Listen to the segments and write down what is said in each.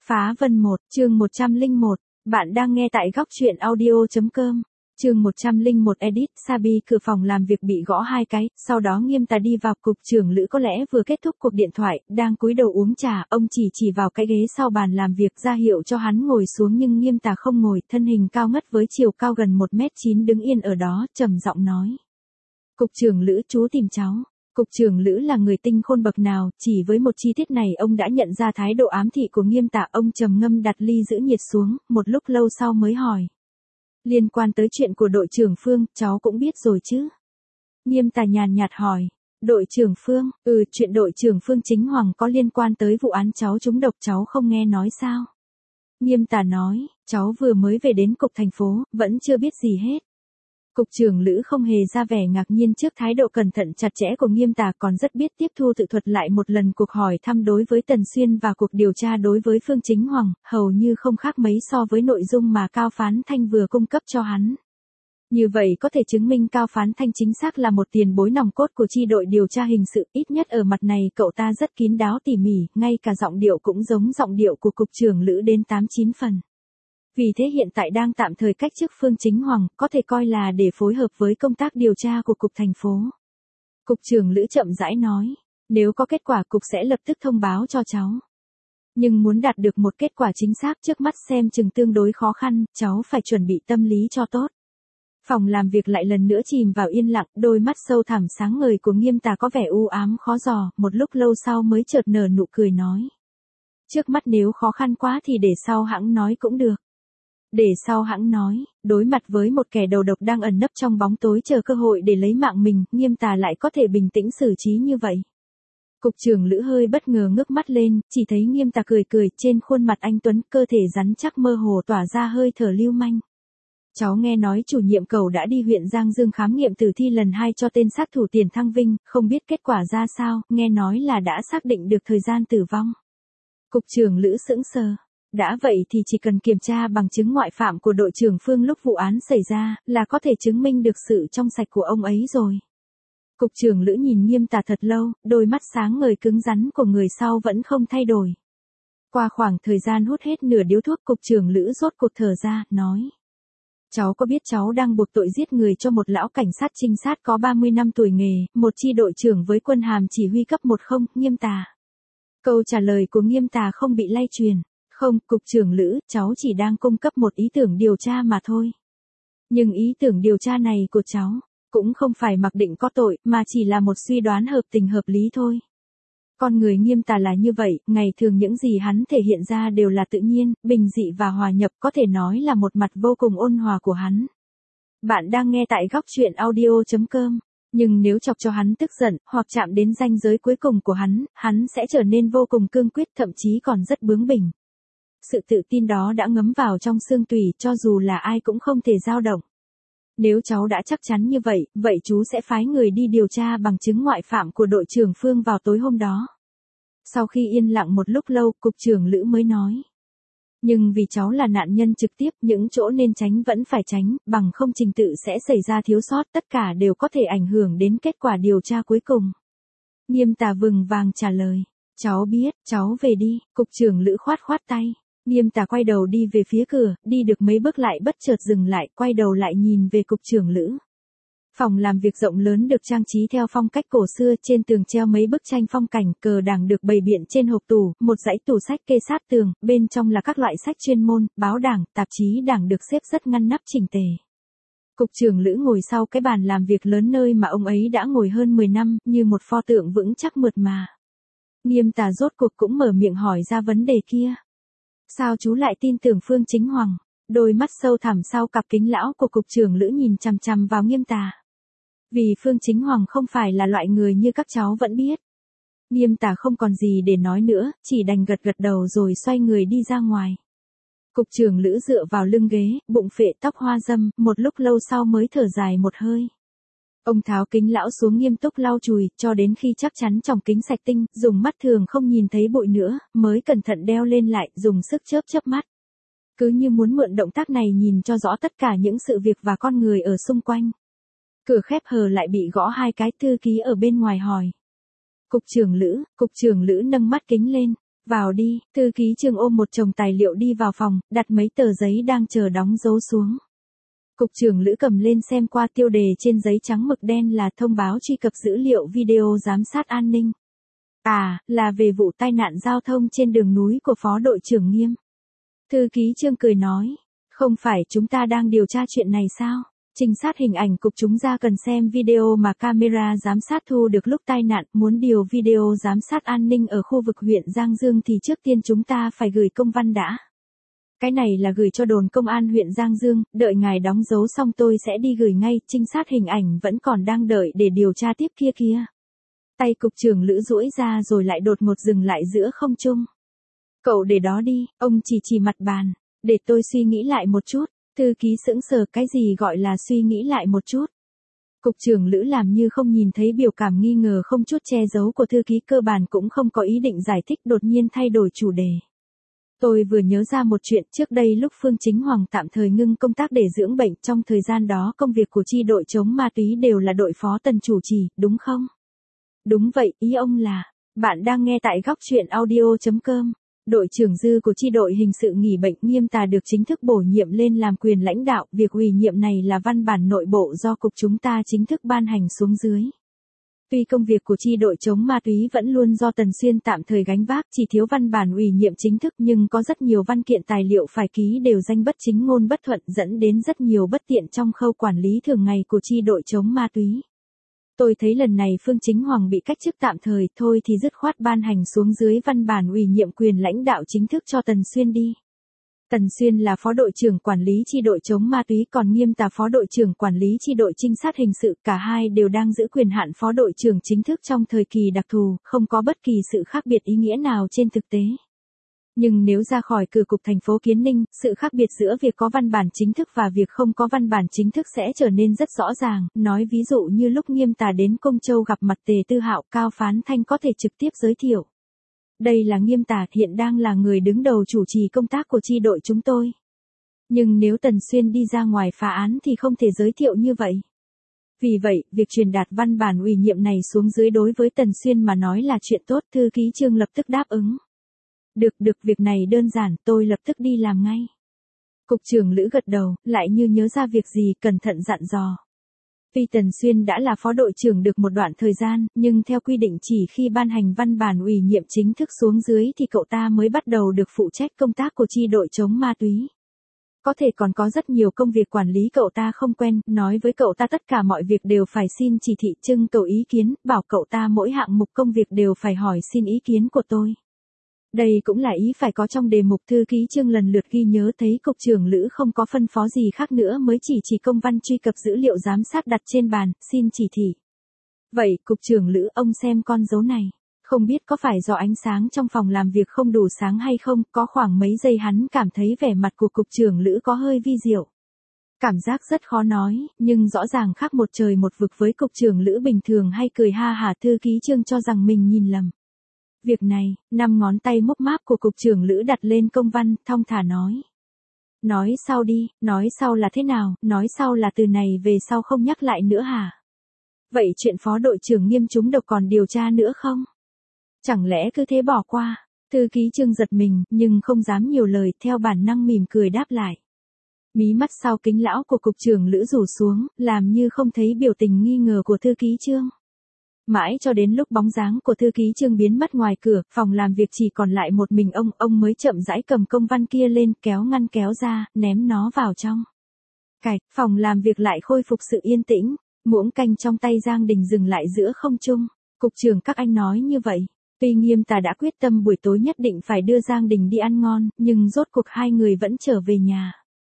Phá Vân 1, chương 101, bạn đang nghe tại góc truyện audio.com. Chương 101 edit, Sabi cửa phòng làm việc bị gõ 2 cái, sau đó Nghiêm Tà đi vào. Cục trưởng Lữ có lẽ vừa kết thúc cuộc điện thoại, đang cúi đầu uống trà, ông chỉ vào cái ghế sau bàn làm việc ra hiệu cho hắn ngồi xuống, nhưng Nghiêm Tà không ngồi, thân hình cao ngất với chiều cao gần 1m9 đứng yên ở đó, trầm giọng nói: "Cục trưởng Lữ, chú tìm cháu." Cục trưởng Lữ là người tinh khôn bậc nào, chỉ với một chi tiết này ông đã nhận ra thái độ ám thị của Nghiêm Tà. Ông trầm ngâm đặt ly giữ nhiệt xuống, một lúc lâu sau mới hỏi: "Liên quan tới chuyện của đội trưởng Phương, cháu cũng biết rồi chứ?" Nghiêm Tà nhàn nhạt hỏi: "Đội trưởng Phương?" Chuyện đội trưởng Phương Chính Hoàng có liên quan tới vụ án cháu trúng độc, cháu không nghe nói sao?" Nghiêm Tà nói: "Cháu vừa mới về đến cục thành phố, vẫn chưa biết gì hết." Cục trưởng Lữ không hề ra vẻ ngạc nhiên trước thái độ cẩn thận chặt chẽ của Nghiêm Tà, còn rất biết tiếp thu tự thuật lại một lần cuộc hỏi thăm đối với Tần Xuyên và cuộc điều tra đối với Phương Chính Hoàng, hầu như không khác mấy so với nội dung mà Cao Phán Thanh vừa cung cấp cho hắn. Như vậy có thể chứng minh Cao Phán Thanh chính xác là một tiền bối nòng cốt của chi đội điều tra hình sự, ít nhất ở mặt này cậu ta rất kín đáo tỉ mỉ, ngay cả giọng điệu cũng giống giọng điệu của cục trưởng Lữ đến 8-9 phần. Vì thế hiện tại đang tạm thời cách chức Phương Chính Hoàng, có thể coi là để phối hợp với công tác điều tra của cục thành phố. Cục trưởng Lữ chậm rãi nói: "Nếu có kết quả cục sẽ lập tức thông báo cho cháu. Nhưng muốn đạt được một kết quả chính xác trước mắt xem chừng tương đối khó khăn, cháu phải chuẩn bị tâm lý cho tốt." Phòng làm việc lại lần nữa chìm vào yên lặng, đôi mắt sâu thẳm sáng ngời của Nghiêm Tà có vẻ u ám khó dò, một lúc lâu sau mới chợt nở nụ cười nói: "Trước mắt nếu khó khăn quá thì để sau hẵng nói cũng được." Để sau hẵng nói, đối mặt với một kẻ đầu độc đang ẩn nấp trong bóng tối chờ cơ hội để lấy mạng mình, Nghiêm Tà lại có thể bình tĩnh xử trí như vậy. Cục trưởng Lữ hơi bất ngờ ngước mắt lên, chỉ thấy Nghiêm Tà cười cười, trên khuôn mặt anh tuấn, cơ thể rắn chắc mơ hồ tỏa ra hơi thở lưu manh. "Cháu nghe nói chủ nhiệm Cầu đã đi huyện Giang Dương khám nghiệm tử thi lần 2 cho tên sát thủ Tiền Thăng Vinh, không biết kết quả ra sao, nghe nói là đã xác định được thời gian tử vong." Cục trưởng Lữ sững sờ. Đã vậy thì chỉ cần kiểm tra bằng chứng ngoại phạm của đội trưởng Phương lúc vụ án xảy ra, là có thể chứng minh được sự trong sạch của ông ấy rồi. Cục trưởng Lữ nhìn Nghiêm Tà thật lâu, đôi mắt sáng ngời cứng rắn của người sau vẫn không thay đổi. Qua khoảng thời gian hút hết nửa điếu thuốc, cục trưởng Lữ rốt cuộc thở ra, nói: "Cháu có biết cháu đang buộc tội giết người cho một lão cảnh sát trinh sát có 30 năm tuổi nghề, một chi đội trưởng với quân hàm chỉ huy cấp 1 không, Nghiêm Tà?" Câu trả lời của Nghiêm Tà không bị lay truyền. "Không, cục trưởng Lữ, cháu chỉ đang cung cấp một ý tưởng điều tra mà thôi. Nhưng ý tưởng điều tra này của cháu, cũng không phải mặc định có tội, mà chỉ là một suy đoán hợp tình hợp lý thôi." Con người Nghiêm Tà là như vậy, ngày thường những gì hắn thể hiện ra đều là tự nhiên, bình dị và hòa nhập, có thể nói là một mặt vô cùng ôn hòa của hắn. Bạn đang nghe tại góc truyện audio.com. Nhưng nếu chọc cho hắn tức giận, hoặc chạm đến ranh giới cuối cùng của hắn sẽ trở nên vô cùng cương quyết, thậm chí còn rất bướng bỉnh. Sự tự tin đó đã ngấm vào trong xương tủy, cho dù là ai cũng không thể dao động. "Nếu cháu đã chắc chắn như vậy, vậy chú sẽ phái người đi điều tra bằng chứng ngoại phạm của đội trưởng Phương vào tối hôm đó." Sau khi yên lặng một lúc lâu, cục trưởng Lữ mới nói: "Nhưng vì cháu là nạn nhân trực tiếp, những chỗ nên tránh vẫn phải tránh, bằng không trình tự sẽ xảy ra thiếu sót, tất cả đều có thể ảnh hưởng đến kết quả điều tra cuối cùng." Nghiêm Tà vừng vàng trả lời: "Cháu biết, cháu về đi." Cục trưởng Lữ khoát khoát tay. Nghiêm Tà quay đầu đi về phía cửa, đi được mấy bước lại bất chợt dừng lại, quay đầu lại nhìn về cục trưởng Lữ. Phòng làm việc rộng lớn được trang trí theo phong cách cổ xưa, trên tường treo mấy bức tranh phong cảnh, cờ đảng được bày biện trên hộp tủ, một dãy tủ sách kê sát tường, bên trong là các loại sách chuyên môn, báo đảng, tạp chí đảng được xếp rất ngăn nắp chỉnh tề. Cục trưởng Lữ ngồi sau cái bàn làm việc lớn nơi mà ông ấy đã ngồi hơn 10 năm, như một pho tượng vững chắc mượt mà. Nghiêm Tà rốt cuộc cũng mở miệng hỏi ra vấn đề kia: "Sao chú lại tin tưởng Phương Chính Hoàng?" Đôi mắt sâu thẳm sau cặp kính lão của cục trưởng Lữ nhìn chằm chằm vào Nghiêm Tà. "Vì Phương Chính Hoàng không phải là loại người như các cháu vẫn biết." Nghiêm Tà không còn gì để nói nữa, chỉ đành gật gật đầu rồi xoay người đi ra ngoài. Cục trưởng Lữ dựa vào lưng ghế, bụng phệ tóc hoa dâm, một lúc lâu sau mới thở dài một hơi. Ông tháo kính lão xuống nghiêm túc lau chùi, cho đến khi chắc chắn tròng kính sạch tinh, dùng mắt thường không nhìn thấy bụi nữa, mới cẩn thận đeo lên lại, dùng sức chớp chớp mắt. Cứ như muốn mượn động tác này nhìn cho rõ tất cả những sự việc và con người ở xung quanh. Cửa khép hờ lại bị gõ 2 cái, thư ký ở bên ngoài hỏi: Cục trưởng Lữ nâng mắt kính lên. Vào đi, thư ký Trương ôm một chồng tài liệu đi vào phòng, đặt mấy tờ giấy đang chờ đóng dấu xuống. Cục trưởng Lữ cầm lên xem qua, tiêu đề trên giấy trắng mực đen là thông báo truy cập dữ liệu video giám sát an ninh. À, là về vụ tai nạn giao thông trên đường núi của Phó đội trưởng Nghiêm. Thư ký Trương cười nói, không phải chúng ta đang điều tra chuyện này sao? Trinh sát hình ảnh cục chúng ta cần xem video mà camera giám sát thu được lúc tai nạn, muốn điều video giám sát an ninh ở khu vực huyện Giang Dương thì trước tiên chúng ta phải gửi công văn đã. Cái này là gửi cho đồn công an huyện Giang Dương, đợi ngài đóng dấu xong tôi sẽ đi gửi ngay, trinh sát hình ảnh vẫn còn đang đợi để điều tra tiếp kia kìa. Tay cục trưởng Lữ duỗi ra rồi lại đột ngột dừng lại giữa không trung. Cậu để đó đi, ông chỉ mặt bàn, để tôi suy nghĩ lại một chút. Thư ký sững sờ, cái gì gọi là suy nghĩ lại một chút. Cục trưởng Lữ làm như không nhìn thấy biểu cảm nghi ngờ không chút che giấu của thư ký, cơ bản cũng không có ý định giải thích, đột nhiên thay đổi chủ đề. Tôi vừa nhớ ra một chuyện, trước đây lúc Phương Chính Hoàng tạm thời ngưng công tác để dưỡng bệnh, trong thời gian đó công việc của chi đội chống ma túy đều là đội phó Tần chủ trì, đúng không? Đúng vậy, ý ông là, bạn đang nghe tại góc truyện audio.com. Đội trưởng Dư của chi đội hình sự nghỉ bệnh, Nghiêm Tà được chính thức bổ nhiệm lên làm quyền lãnh đạo, việc ủy nhiệm này là văn bản nội bộ do cục chúng ta chính thức ban hành xuống dưới. Tuy công việc của chi đội chống ma túy vẫn luôn do Tần Xuyên tạm thời gánh vác, chỉ thiếu văn bản ủy nhiệm chính thức, nhưng có rất nhiều văn kiện tài liệu phải ký đều danh bất chính ngôn bất thuận, dẫn đến rất nhiều bất tiện trong khâu quản lý thường ngày của chi đội chống ma túy. Tôi thấy lần này Phương Chính Hoàng bị cách chức tạm thời, thôi thì dứt khoát ban hành xuống dưới văn bản ủy nhiệm quyền lãnh đạo chính thức cho Tần Xuyên đi. Tần Xuyên là phó đội trưởng quản lý chi đội chống ma túy, còn Nghiêm Tà phó đội trưởng quản lý chi đội trinh sát hình sự, cả hai đều đang giữ quyền hạn phó đội trưởng chính thức trong thời kỳ đặc thù, không có bất kỳ sự khác biệt ý nghĩa nào trên thực tế. Nhưng nếu ra khỏi cửa cục thành phố Kiến Ninh, sự khác biệt giữa việc có văn bản chính thức và việc không có văn bản chính thức sẽ trở nên rất rõ ràng, nói ví dụ như lúc Nghiêm Tà đến Công Châu gặp mặt Tề Tư Hạo, Cao Phán Thanh có thể trực tiếp giới thiệu. Đây là Nghiêm Tà, hiện đang là người đứng đầu chủ trì công tác của chi đội chúng tôi. Nhưng nếu Tần Xuyên đi ra ngoài phá án thì không thể giới thiệu như vậy. Vì vậy, việc truyền đạt văn bản ủy nhiệm này xuống dưới đối với Tần Xuyên mà nói là chuyện tốt, thư ký Trương lập tức đáp ứng. Được, việc này đơn giản, tôi lập tức đi làm ngay. Cục trưởng Lữ gật đầu, lại như nhớ ra việc gì, cẩn thận dặn dò. Tuy Tần Xuyên đã là phó đội trưởng được một đoạn thời gian, nhưng theo quy định chỉ khi ban hành văn bản ủy nhiệm chính thức xuống dưới thì cậu ta mới bắt đầu được phụ trách công tác của chi đội chống ma túy. Có thể còn có rất nhiều công việc quản lý cậu ta không quen, nói với cậu ta tất cả mọi việc đều phải xin chỉ thị, trưng cầu ý kiến, bảo cậu ta mỗi hạng mục công việc đều phải hỏi xin ý kiến của tôi. Đây cũng là ý phải có trong đề mục, thư ký Trương lần lượt ghi nhớ, thấy cục trưởng Lữ không có phân phó gì khác nữa mới chỉ công văn truy cập dữ liệu giám sát đặt trên bàn, xin chỉ thị. Vậy, cục trưởng Lữ, ông xem con dấu này. Không biết có phải do ánh sáng trong phòng làm việc không đủ sáng hay không, có khoảng mấy giây hắn cảm thấy vẻ mặt của cục trưởng Lữ có hơi vi diệu. Cảm giác rất khó nói, nhưng rõ ràng khác một trời một vực với cục trưởng Lữ bình thường hay cười ha hả, thư ký Trương cho rằng mình nhìn lầm. Việc này, 5 ngón tay mốc máp của cục trưởng Lữ đặt lên công văn, thong thả nói. Nói sau đi, nói sau là thế nào, nói sau là từ này về sau không nhắc lại nữa hả? Vậy chuyện phó đội trưởng Nghiêm trúng độc còn điều tra nữa không? Chẳng lẽ cứ thế bỏ qua? Thư ký Trương giật mình, nhưng không dám nhiều lời, theo bản năng mỉm cười đáp lại. Mí mắt sau kính lão của cục trưởng Lữ rủ xuống, làm như không thấy biểu tình nghi ngờ của thư ký Trương. Mãi cho đến lúc bóng dáng của thư ký Trương biến mất ngoài cửa, phòng làm việc chỉ còn lại một mình ông mới chậm rãi cầm công văn kia lên, kéo ngăn kéo ra, ném nó vào trong. Cạch, phòng làm việc lại khôi phục sự yên tĩnh, muỗng canh trong tay Giang Đình dừng lại giữa không trung. Cục trưởng các anh nói như vậy. Tuy Nghiêm Tà đã quyết tâm buổi tối nhất định phải đưa Giang Đình đi ăn ngon, nhưng rốt cuộc hai người vẫn trở về nhà.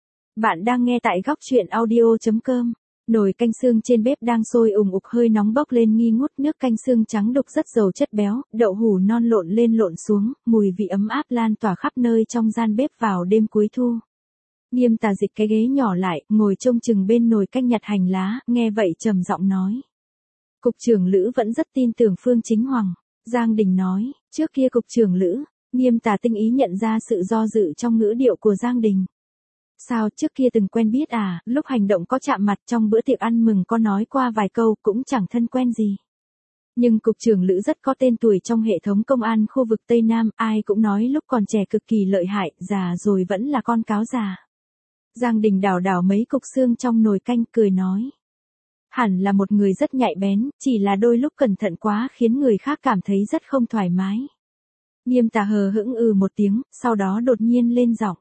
Bạn đang nghe tại góc truyện audio.com. Nồi canh xương trên bếp đang sôi ùng ục, hơi nóng bốc lên nghi ngút, nước canh xương trắng đục rất giàu chất béo, đậu hủ non lộn lên lộn xuống, mùi vị ấm áp lan tỏa khắp nơi trong gian bếp vào đêm cuối thu. Nghiêm Tà dịch cái ghế nhỏ lại, ngồi trông chừng bên nồi canh nhặt hành lá, nghe vậy trầm giọng nói. Cục trưởng Lữ vẫn rất tin tưởng Phương Chính Hoàng. Giang Đình nói, trước kia cục trưởng Lữ, Nghiêm Tà tinh ý nhận ra sự do dự trong ngữ điệu của Giang Đình. Sao, trước kia từng quen biết à, lúc hành động có chạm mặt, trong bữa tiệc ăn mừng có nói qua vài câu, cũng chẳng thân quen gì. Nhưng cục trưởng Lữ rất có tên tuổi trong hệ thống công an khu vực Tây Nam, ai cũng nói lúc còn trẻ cực kỳ lợi hại, già rồi vẫn là con cáo già. Giang Đình đảo đảo mấy cục xương trong nồi canh cười nói. Hẳn là một người rất nhạy bén, chỉ là đôi lúc cẩn thận quá khiến người khác cảm thấy rất không thoải mái. Nghiêm Tà hờ hững một tiếng, sau đó đột nhiên lên giọng.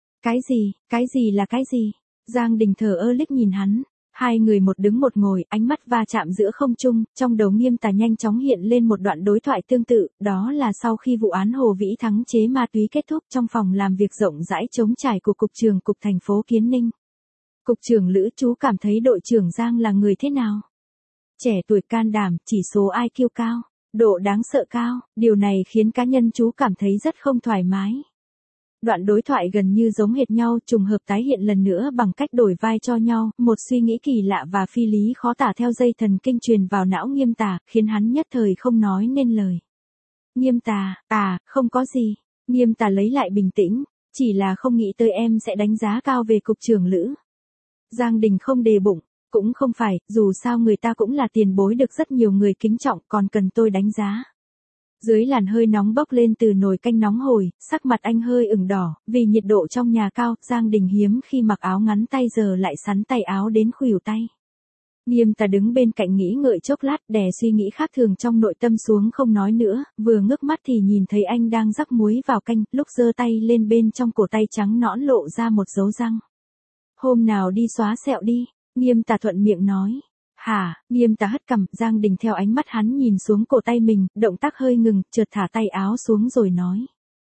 Cái gì là cái gì? Giang Đình thờ ơ liếc nhìn hắn. Hai người một đứng một ngồi, ánh mắt va chạm giữa không trung, trong đầu Nghiêm Tà nhanh chóng hiện lên một đoạn đối thoại tương tự, đó là sau khi vụ án Hồ Vĩ Thắng chế ma túy kết thúc trong phòng làm việc rộng rãi trống trải của Cục trưởng Cục thành phố Kiến Ninh. Cục trưởng Lữ, chú cảm thấy đội trưởng Giang là người thế nào? Trẻ tuổi can đảm, chỉ số IQ cao, độ đáng sợ cao, điều này khiến cá nhân chú cảm thấy rất không thoải mái. Đoạn đối thoại gần như giống hệt nhau, trùng hợp tái hiện lần nữa bằng cách đổi vai cho nhau, một suy nghĩ kỳ lạ và phi lý khó tả theo dây thần kinh truyền vào não Nghiêm Tà, khiến hắn nhất thời không nói nên lời. Nghiêm Tà, không có gì. Nghiêm Tà lấy lại bình tĩnh, chỉ là không nghĩ tới em sẽ đánh giá cao về cục trưởng Lữ. Giang Đình không đề bụng, cũng không phải, dù sao người ta cũng là tiền bối được rất nhiều người kính trọng, còn cần tôi đánh giá. Dưới làn hơi nóng bốc lên từ nồi canh nóng hổi, sắc mặt anh hơi ửng đỏ, vì nhiệt độ trong nhà cao, Giang Đình hiếm khi mặc áo ngắn tay giờ lại sắn tay áo đến khuỷu tay. Nghiêm Tà đứng bên cạnh nghĩ ngợi chốc lát, đè suy nghĩ khác thường trong nội tâm xuống không nói nữa, vừa ngước mắt thì nhìn thấy anh đang rắc muối vào canh, lúc giơ tay lên bên trong cổ tay trắng nõn lộ ra một dấu răng. Hôm nào đi xóa sẹo đi, Nghiêm Tà thuận miệng nói. Hả? Nghiêm Tà hất cằm, Giang Đình theo ánh mắt hắn nhìn xuống cổ tay mình, động tác hơi ngừng, chợt thả tay áo xuống rồi nói.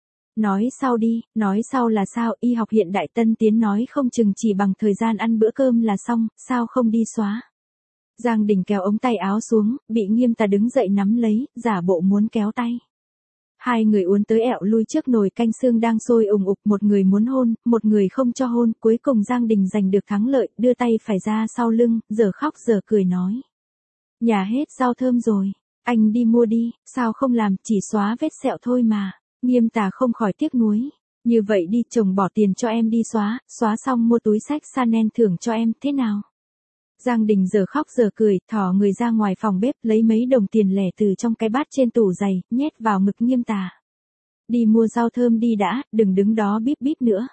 Nói sau đi, nói sau là sao, y học hiện đại tân tiến nói không chừng chỉ bằng thời gian ăn bữa cơm là xong, sao không đi xóa. Giang Đình kéo ống tay áo xuống, bị Nghiêm Tà đứng dậy nắm lấy, giả bộ muốn kéo tay. Hai người uốn tới ẹo lui trước nồi canh xương đang sôi ùng ục, một người muốn hôn, một người không cho hôn, cuối cùng Giang Đình giành được thắng lợi, đưa tay phải ra sau lưng, giờ khóc giờ cười nói. Nhà hết rau thơm rồi, anh đi mua đi, sao không làm, chỉ xóa vết sẹo thôi mà. Nghiêm Tà không khỏi tiếc nuối. Như vậy đi, chồng bỏ tiền cho em đi xóa, xóa xong mua túi xách Chanel thưởng cho em, thế nào? Giang Đình giờ khóc giờ cười, thò người ra ngoài phòng bếp, lấy mấy đồng tiền lẻ từ trong cái bát trên tủ giày, nhét vào ngực Nghiêm Tà. Đi mua rau thơm đi đã, đừng đứng đó bíp bíp nữa.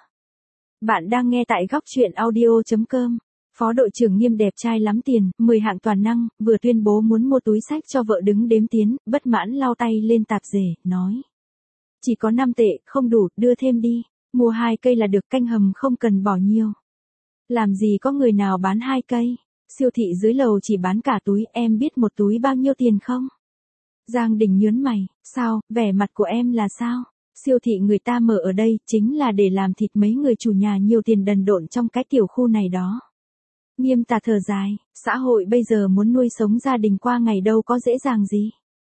Bạn đang nghe tại góc truyện audio.com. Phó đội trưởng Nghiêm đẹp trai lắm tiền, 10 hạng toàn năng, vừa tuyên bố muốn mua túi xách cho vợ đứng đếm tiến, bất mãn lau tay lên tạp dề, nói. Chỉ có 5 tệ, không đủ, đưa thêm đi. Mua 2 cây là được, canh hầm không cần bỏ nhiều. Làm gì có người nào bán 2 cây. Siêu thị dưới lầu chỉ bán cả túi, em biết một túi bao nhiêu tiền không? Giang Đình nhớn mày, sao, vẻ mặt của em là sao? Siêu thị người ta mở ở đây, chính là để làm thịt mấy người chủ nhà nhiều tiền đần độn trong cái tiểu khu này đó. Nghiêm Tà thở dài, xã hội bây giờ muốn nuôi sống gia đình qua ngày đâu có dễ dàng gì.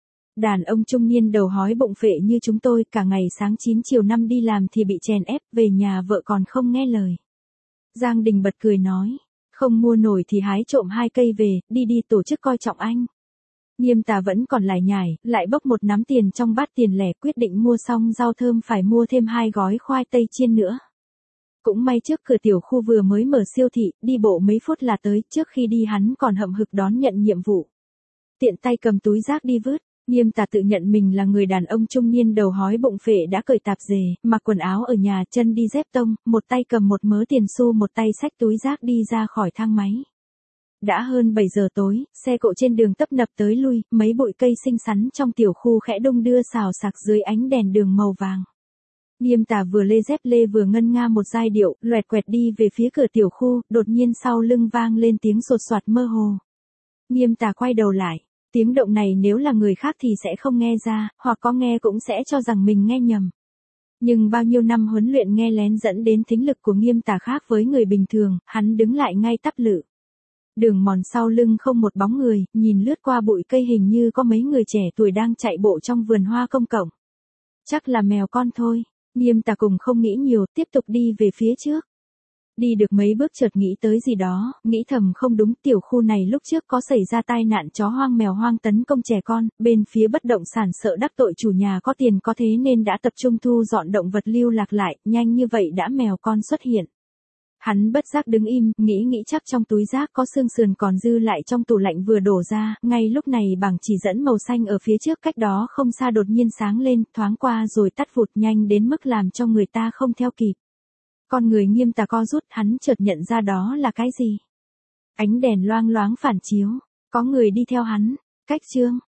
Đàn ông trung niên đầu hói bụng phệ như chúng tôi, cả ngày sáng 9 chiều 5 đi làm thì bị chèn ép, về nhà vợ còn không nghe lời. Giang Đình bật cười nói. Không mua nổi thì hái trộm 2 cây về, đi tổ chức coi trọng anh. Nghiêm Tà vẫn còn lải nhải, lại bốc một nắm tiền trong bát tiền lẻ, quyết định mua xong rau thơm phải mua thêm 2 gói khoai tây chiên nữa. Cũng may trước cửa tiểu khu vừa mới mở siêu thị, đi bộ mấy phút là tới, trước khi đi hắn còn hậm hực đón nhận nhiệm vụ. Tiện tay cầm túi rác đi vứt. Nghiêm Tà tự nhận mình là người đàn ông trung niên đầu hói bụng phệ đã cởi tạp dề, mặc quần áo ở nhà, chân đi dép tông, một tay cầm một mớ tiền xu, một tay xách túi rác đi ra khỏi thang máy. Đã hơn 7 giờ tối, xe cộ trên đường tấp nập tới lui, mấy bụi cây xinh xắn trong tiểu khu khẽ đung đưa xào xạc dưới ánh đèn đường màu vàng. Nghiêm Tà vừa lê dép lê vừa ngân nga một giai điệu, loẹt quẹt đi về phía cửa tiểu khu, đột nhiên sau lưng vang lên tiếng sột soạt mơ hồ. Nghiêm Tà quay đầu lại. Tiếng động này nếu là người khác thì sẽ không nghe ra, hoặc có nghe cũng sẽ cho rằng mình nghe nhầm. Nhưng bao nhiêu năm huấn luyện nghe lén dẫn đến thính lực của Nghiêm Tà khác với người bình thường, hắn đứng lại ngay tắp lự. Đường mòn sau lưng không một bóng người, nhìn lướt qua bụi cây hình như có mấy người trẻ tuổi đang chạy bộ trong vườn hoa công cộng. Chắc là mèo con thôi. Nghiêm Tà cùng không nghĩ nhiều, tiếp tục đi về phía trước. Đi được mấy bước chợt nghĩ tới gì đó, nghĩ thầm không đúng, tiểu khu này lúc trước có xảy ra tai nạn chó hoang mèo hoang tấn công trẻ con, bên phía bất động sản sợ đắc tội chủ nhà có tiền có thế nên đã tập trung thu dọn động vật lưu lạc lại, nhanh như vậy đã mèo con xuất hiện. Hắn bất giác đứng im, nghĩ chắc trong túi rác có xương sườn còn dư lại trong tủ lạnh vừa đổ ra, ngay lúc này bảng chỉ dẫn màu xanh ở phía trước cách đó không xa đột nhiên sáng lên, thoáng qua rồi tắt vụt nhanh đến mức làm cho người ta không theo kịp. Con người Nghiêm Tà co rút, hắn chợt nhận ra đó là cái gì. Ánh đèn loang loáng phản chiếu, có người đi theo hắn, cách chương.